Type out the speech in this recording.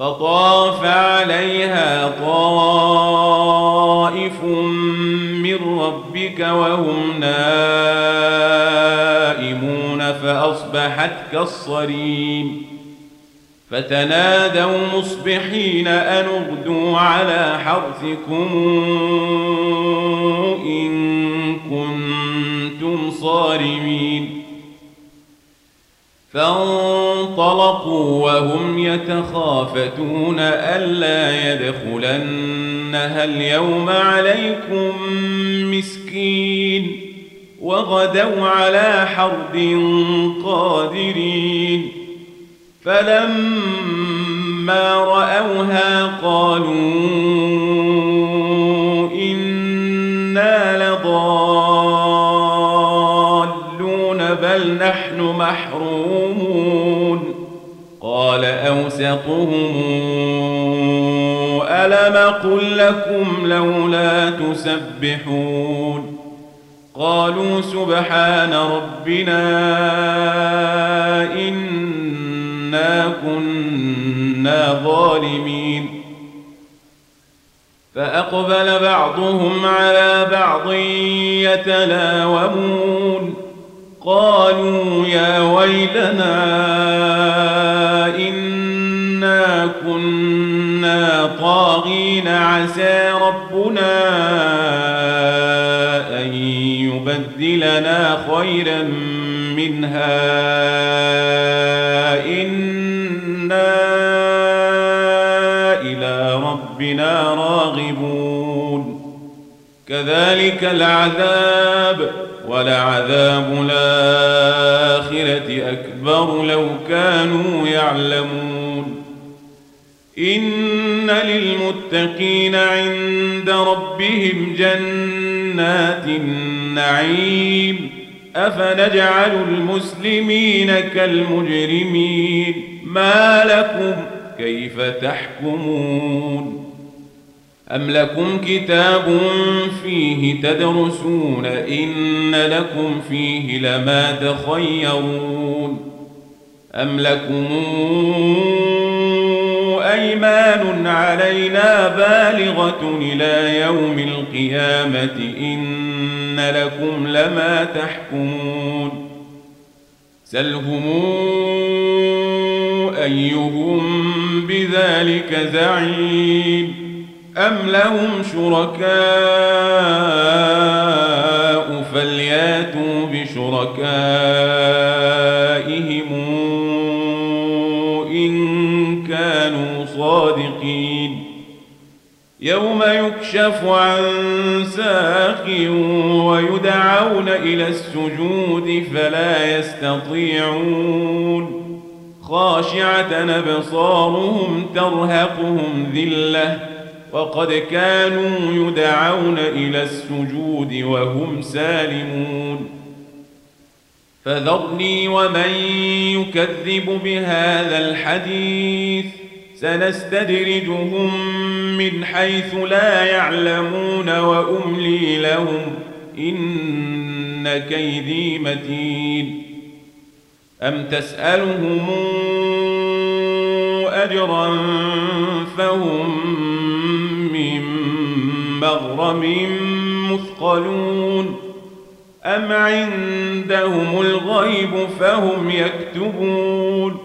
فطاف عليها طائف من ربك وهم نائمون فأصبحت كالصريم فتنادوا مصبحين أن اغدوا على حرثكم إن كنتم صارمين فانطلقوا وهم يتخافتون ألا يدخلنها اليوم عليكم مسكين وغدوا على حرد قادرين فلما رأوها قالوا إنا لضالون بل نحن محرومون قال أوسطهم ألم قل لكم لولا تسبحون قالوا سبحان ربنا إنا كنا ظالمين فأقبل بعضهم على بعض يتلاومون قالوا يا ويلنا إنا كنا طاغين عسى ربنا أن يبدلنا خيرا منها إنا إلى ربنا راغبون كذلك العذاب ولعذاب الآخرة أكبر لو كانوا يعلمون إن للمتقين عند ربهم جنات النعيم أفنجعل المسلمين كالمجرمين ما لكم كيف تحكمون أم لكم كتاب فيه تدرسون إن لكم فيه لما تخيرون أم لكم أيمان علينا بالغة إلى يوم القيامة إن لكم لما تحكمون سلهم أيهم بذلك زعيم أم لهم شركاء فلياتوا بشركائهم إن كانوا صادقين يوم يكشف عن ساق ويدعون إلى السجود فلا يستطيعون خاشعة أبصارهم ترهقهم ذلة وقد كانوا يدعون إلى السجود وهم سالمون فذرني ومن يكذب بهذا الحديث سنستدرجهم من حيث لا يعلمون وأملي لهم إن كيدي متين أم تسألهم أجرا فهم من مغرم مثقلون أم عندهم الغيب فهم يكتبون